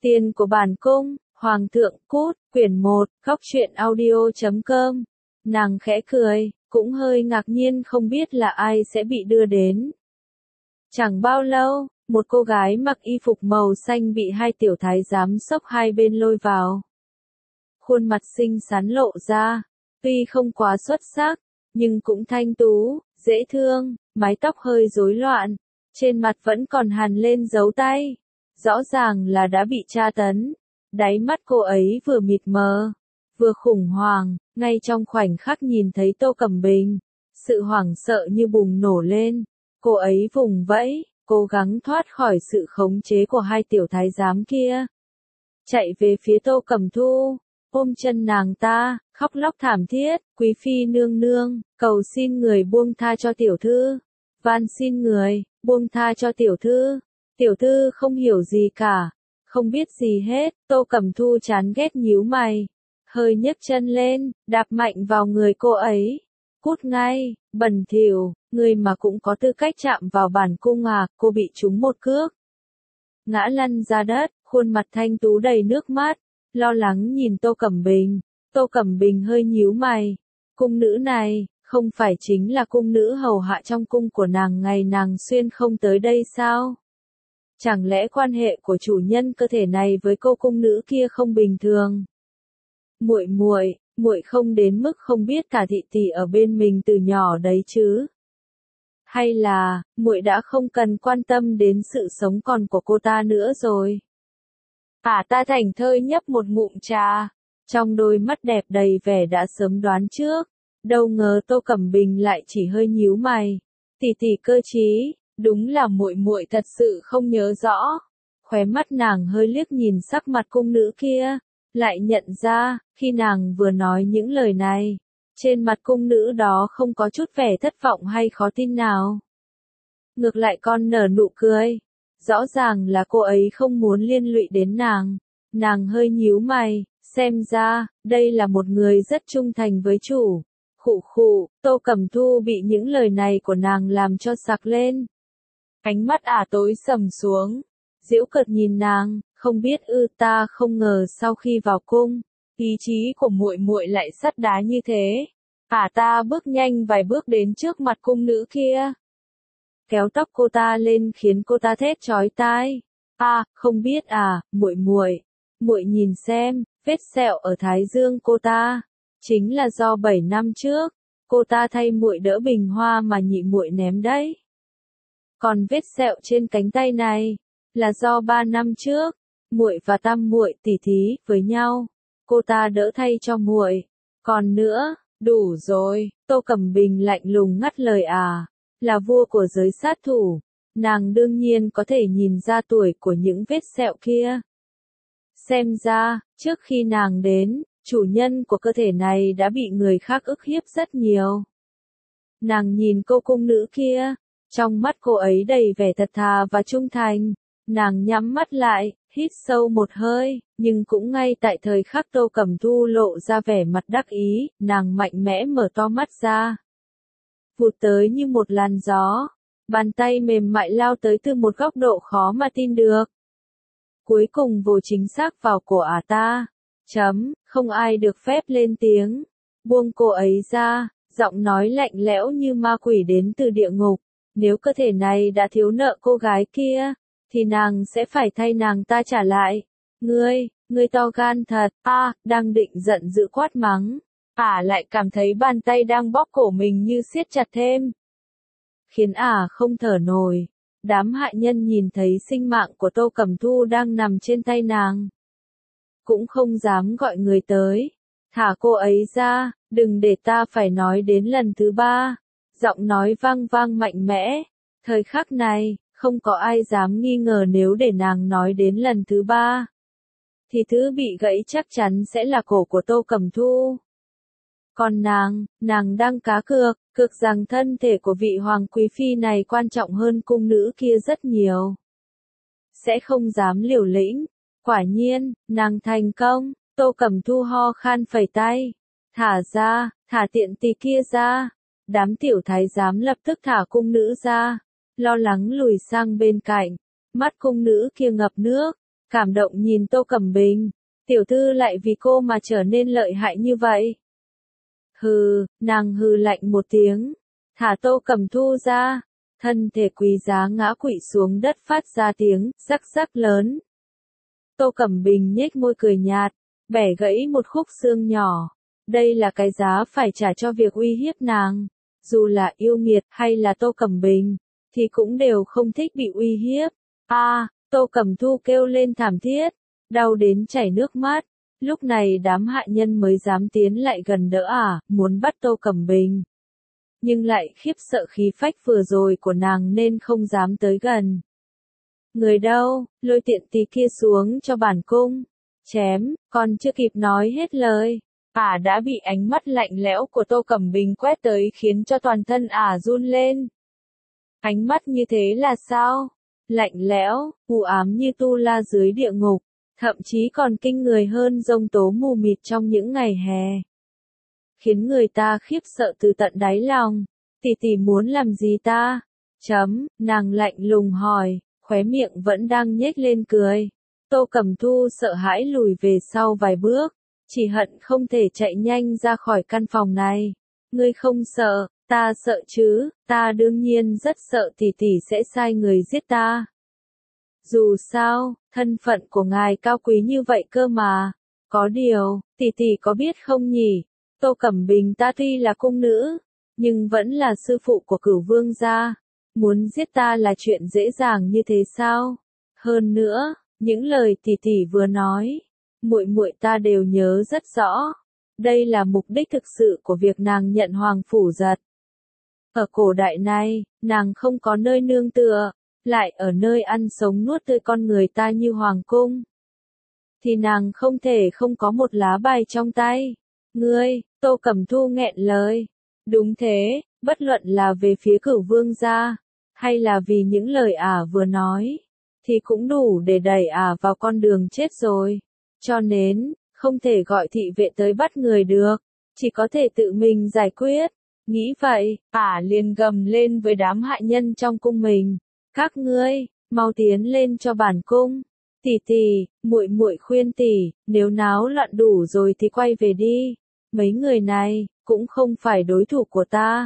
Tiền của bản cung, Hoàng thượng cút, quyển 1, Góc truyện audio.com. Nàng khẽ cười, cũng hơi ngạc nhiên không biết là ai sẽ bị đưa đến. Chẳng bao lâu, một cô gái mặc y phục màu xanh bị hai tiểu thái giám xốc hai bên lôi vào. Khuôn mặt xinh xắn lộ ra, tuy không quá xuất sắc, nhưng cũng thanh tú, dễ thương, mái tóc hơi rối loạn, trên mặt vẫn còn hằn lên dấu tay. Rõ ràng là đã bị tra tấn. Đáy mắt cô ấy vừa mịt mờ, vừa khủng hoảng, ngay trong khoảnh khắc nhìn thấy Tô Cẩm Bình. Sự hoảng sợ như bùng nổ lên, cô ấy vùng vẫy, cố gắng thoát khỏi sự khống chế của hai tiểu thái giám kia. Chạy về phía Tô Cẩm Thu, ôm chân nàng ta, khóc lóc thảm thiết, quý phi nương nương, cầu xin người buông tha cho tiểu thư. Van xin người, buông tha cho tiểu thư. Tiểu thư không hiểu gì cả, không biết gì hết. Tô Cẩm Thu chán ghét nhíu mày, hơi nhấc chân lên, đạp mạnh vào người cô ấy. Cút ngay, bẩn thỉu, người mà cũng có tư cách chạm vào bản cung à? Cô bị trúng một cước, ngã lăn ra đất, khuôn mặt thanh tú đầy nước mắt, lo lắng nhìn Tô Cẩm Bình. Tô Cẩm Bình hơi nhíu mày, cung nữ này, không phải chính là cung nữ hầu hạ trong cung của nàng ngày nàng xuyên không tới đây sao? Chẳng lẽ quan hệ của chủ nhân cơ thể này với cô cung nữ kia không bình thường? Muội không đến mức không biết cả thị tỷ ở bên mình từ nhỏ đấy chứ? Hay là, muội đã không cần quan tâm đến sự sống còn của cô ta nữa rồi? Ta thảnh thơi nhấp một ngụm trà, trong đôi mắt đẹp đầy vẻ đã sớm đoán trước. Đâu ngờ Tô Cẩm Bình lại chỉ hơi nhíu mày. Tỷ cơ trí. Đúng là muội thật sự không nhớ rõ. Khóe mắt nàng hơi liếc nhìn sắc mặt cung nữ kia, lại nhận ra, khi nàng vừa nói những lời này, trên mặt cung nữ đó không có chút vẻ thất vọng hay khó tin nào. Ngược lại còn nở nụ cười. Rõ ràng là cô ấy không muốn liên lụy đến nàng. Nàng hơi nhíu mày, xem ra, đây là một người rất trung thành với chủ. Khụ, Tô Cẩm Thu bị những lời này của nàng làm cho sặc lên. Ánh mắt tối sầm xuống, giễu cợt nhìn nàng, không biết ta không ngờ sau khi vào cung, ý chí của muội lại sắt đá như thế. Ta bước nhanh vài bước đến trước mặt cung nữ kia, kéo tóc cô ta lên khiến cô ta thét chói tai. Không biết muội nhìn xem, vết sẹo ở thái dương cô ta, chính là do 7 năm trước, cô ta thay muội đỡ bình hoa mà nhị muội ném đấy. Còn vết sẹo trên cánh tay này, là do 3 năm trước, muội và tam muội tỉ thí với nhau, cô ta đỡ thay cho muội. Còn nữa, đủ rồi, Tô Cẩm Bình lạnh lùng ngắt lời. Là vua của giới sát thủ, nàng đương nhiên có thể nhìn ra tuổi của những vết sẹo kia. Xem ra, trước khi nàng đến, chủ nhân của cơ thể này đã bị người khác ức hiếp rất nhiều. Nàng nhìn cô cung nữ kia, trong mắt cô ấy đầy vẻ thật thà và trung thành. Nàng nhắm mắt lại, hít sâu một hơi, nhưng cũng ngay tại thời khắc Tô Cẩm Thu lộ ra vẻ mặt đắc ý, nàng mạnh mẽ mở to mắt ra. Vụt tới như một làn gió, bàn tay mềm mại lao tới từ một góc độ khó mà tin được. Cuối cùng vồ chính xác vào cổ ta. Không ai được phép lên tiếng. Buông cô ấy ra, giọng nói lạnh lẽo như ma quỷ đến từ địa ngục. Nếu cơ thể này đã thiếu nợ cô gái kia, thì nàng sẽ phải thay nàng ta trả lại. Ngươi to gan thật. Đang định giận dữ quát mắng. Lại cảm thấy bàn tay đang bóp cổ mình như siết chặt thêm, khiến không thở nổi. Đám hạ nhân nhìn thấy sinh mạng của Tô Cẩm Thu đang nằm trên tay nàng, cũng không dám gọi người tới. Thả cô ấy ra, đừng để ta phải nói đến lần thứ 3. Giọng nói vang vang mạnh mẽ. Thời khắc này, không có ai dám nghi ngờ nếu để nàng nói đến lần thứ 3, thì thứ bị gãy chắc chắn sẽ là cổ của Tô Cẩm Thu. Còn nàng đang cá cược rằng thân thể của vị hoàng quý phi này quan trọng hơn cung nữ kia rất nhiều. Sẽ không dám liều lĩnh. Quả nhiên, nàng thành công. Tô Cẩm Thu ho khan phẩy tay. Thả tiện tỳ kia ra. Đám tiểu thái giám lập tức thả cung nữ ra, lo lắng lùi sang bên cạnh. Mắt cung nữ kia ngập nước, cảm động nhìn Tô Cẩm Bình. Tiểu thư lại vì cô mà trở nên lợi hại như vậy. Hừ, nàng hừ lạnh một tiếng, thả Tô Cẩm Thu ra, thân thể quý giá ngã quỵ xuống đất phát ra tiếng rắc rắc lớn. Tô Cẩm Bình nhếch môi cười nhạt, bẻ gãy một khúc xương nhỏ. Đây là cái giá phải trả cho việc uy hiếp nàng. Dù là yêu nghiệt hay là Tô Cẩm Bình, thì cũng đều không thích bị uy hiếp. Tô Cẩm Thu kêu lên thảm thiết, đau đến chảy nước mắt. Lúc này đám hạ nhân mới dám tiến lại gần đỡ muốn bắt Tô Cẩm Bình. Nhưng lại khiếp sợ khí phách vừa rồi của nàng nên không dám tới gần. Người đâu, lôi tiện tỳ kia xuống cho bản cung. Chém, còn chưa kịp nói hết lời. Đã bị ánh mắt lạnh lẽo của Tô Cẩm Bình quét tới khiến cho toàn thân run lên. Ánh mắt như thế là sao? Lạnh lẽo, u ám như tu la dưới địa ngục, thậm chí còn kinh người hơn giông tố mù mịt trong những ngày hè. Khiến người ta khiếp sợ từ tận đáy lòng. Tỷ muốn làm gì ta? Nàng lạnh lùng hỏi, khóe miệng vẫn đang nhếch lên cười. Tô Cẩm Thu sợ hãi lùi về sau vài bước, chỉ hận không thể chạy nhanh ra khỏi căn phòng này. Ngươi không sợ, ta sợ chứ, ta đương nhiên rất sợ tỷ sẽ sai người giết ta. Dù sao, thân phận của ngài cao quý như vậy cơ mà. Có điều, tỷ có biết không nhỉ? Tô Cẩm Bình ta tuy là cung nữ, nhưng vẫn là sư phụ của Cửu Vương gia. Muốn giết ta là chuyện dễ dàng như thế sao? Hơn nữa, những lời tỷ vừa nói, muội ta đều nhớ rất rõ. Đây là mục đích thực sự của việc nàng nhận hoàng phủ giật. Ở cổ đại này, nàng không có nơi nương tựa, lại ở nơi ăn sống nuốt tươi con người ta như hoàng cung. Thì nàng không thể không có một lá bài trong tay. Ngươi, Tô Cẩm Thu nghẹn lời. Đúng thế, bất luận là về phía Cửu Vương gia, hay là vì những lời vừa nói, thì cũng đủ để đẩy vào con đường chết rồi. Cho nên, không thể gọi thị vệ tới bắt người được, chỉ có thể tự mình giải quyết. Nghĩ vậy, liền gầm lên với đám hạ nhân trong cung mình. Các ngươi, mau tiến lên cho bản cung. Tỷ, muội khuyên tỷ, nếu náo loạn đủ rồi thì quay về đi. Mấy người này, cũng không phải đối thủ của ta.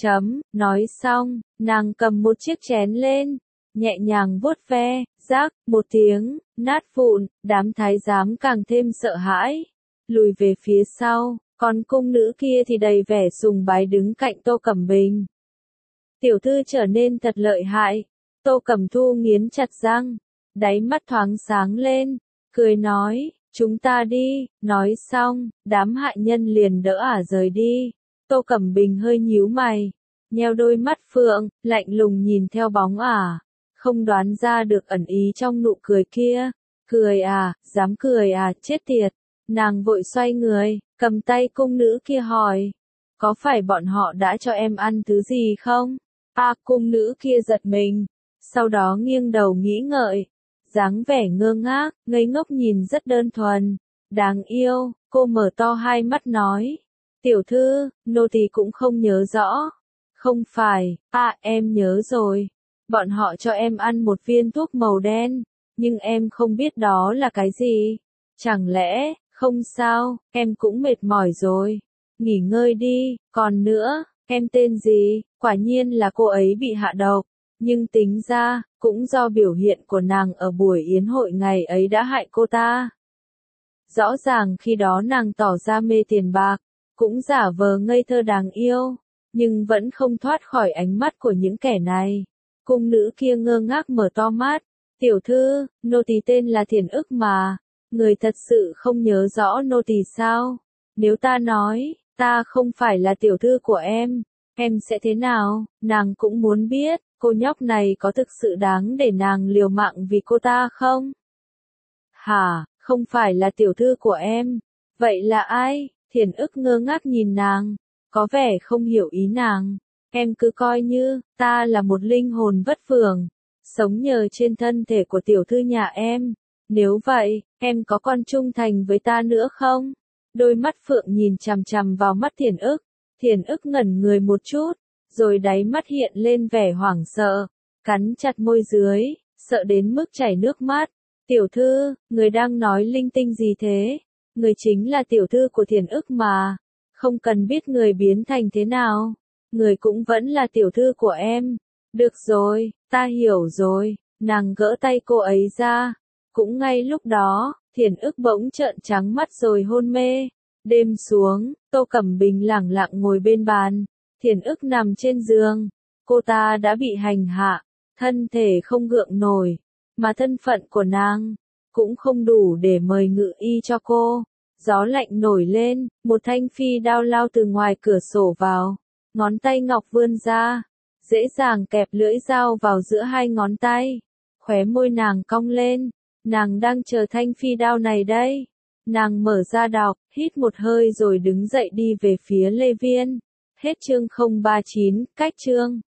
Nói xong, nàng cầm một chiếc chén lên, nhẹ nhàng vuốt ve, rác, một tiếng, nát vụn, đám thái giám càng thêm sợ hãi. Lùi về phía sau, còn cung nữ kia thì đầy vẻ sùng bái đứng cạnh Tô Cẩm Bình. Tiểu thư trở nên thật lợi hại. Tô Cẩm Thu nghiến chặt răng, đáy mắt thoáng sáng lên, cười nói, chúng ta đi. Nói xong, đám hạ nhân liền đỡ rời đi. Tô Cẩm Bình hơi nhíu mày, nheo đôi mắt phượng, lạnh lùng nhìn theo bóng không đoán ra được ẩn ý trong nụ cười kia. Cười dám cười chết tiệt. Nàng vội xoay người, cầm tay cung nữ kia hỏi, có phải bọn họ đã cho em ăn thứ gì không? Cung nữ kia giật mình, sau đó nghiêng đầu nghĩ ngợi, dáng vẻ ngơ ngác, ngây ngốc nhìn rất đơn thuần, đáng yêu. Cô mở to hai mắt nói, tiểu thư, nô tỳ cũng không nhớ rõ. Không phải, em nhớ rồi, bọn họ cho em ăn một viên thuốc màu đen, nhưng em không biết đó là cái gì. Chẳng lẽ, không sao, em cũng mệt mỏi rồi, nghỉ ngơi đi. Còn nữa, em tên gì? Quả nhiên là cô ấy bị hạ độc, nhưng tính ra, cũng do biểu hiện của nàng ở buổi yến hội ngày ấy đã hại cô ta. Rõ ràng khi đó nàng tỏ ra mê tiền bạc, cũng giả vờ ngây thơ đáng yêu, nhưng vẫn không thoát khỏi ánh mắt của những kẻ này. Cung nữ kia ngơ ngác mở to mắt, tiểu thư, nô tỳ tên là Thiền Ức mà, người thật sự không nhớ rõ nô tỳ sao? Nếu ta nói, ta không phải là tiểu thư của em sẽ thế nào? Nàng cũng muốn biết, cô nhóc này có thực sự đáng để nàng liều mạng vì cô ta không? Hả, không phải là tiểu thư của em? Vậy là ai? Thiền Ức ngơ ngác nhìn nàng, có vẻ không hiểu ý nàng. Em cứ coi như, ta là một linh hồn vất vưởng, sống nhờ trên thân thể của tiểu thư nhà em. Nếu vậy, em có còn trung thành với ta nữa không? Đôi mắt phượng nhìn chằm chằm vào mắt Thiền Ức. Thiền Ức ngẩn người một chút, rồi đáy mắt hiện lên vẻ hoảng sợ, cắn chặt môi dưới, sợ đến mức chảy nước mắt. Tiểu thư, người đang nói linh tinh gì thế? Người chính là tiểu thư của Thiền ức mà. Không cần biết người biến thành thế nào. Người cũng vẫn là tiểu thư của em. Được rồi, ta hiểu rồi. Nàng gỡ tay cô ấy ra. Cũng ngay lúc đó, Thiền ức bỗng trợn trắng mắt rồi hôn mê. Đêm xuống, Tô Cẩm Bình lẳng lặng ngồi bên bàn. Thiền ức nằm trên giường. Cô ta đã bị hành hạ. Thân thể không gượng nổi. Mà thân phận của nàng cũng không đủ để mời ngự y cho cô. Gió lạnh nổi lên, một thanh phi đao lao từ ngoài cửa sổ vào. Ngón tay ngọc vươn ra, dễ dàng kẹp lưỡi dao vào giữa hai ngón tay. Khóe môi nàng cong lên, nàng đang chờ thanh phi đao này đây. Nàng mở ra đọc, hít một hơi rồi đứng dậy đi về phía Lê Viên. Hết chương 039, cách chương.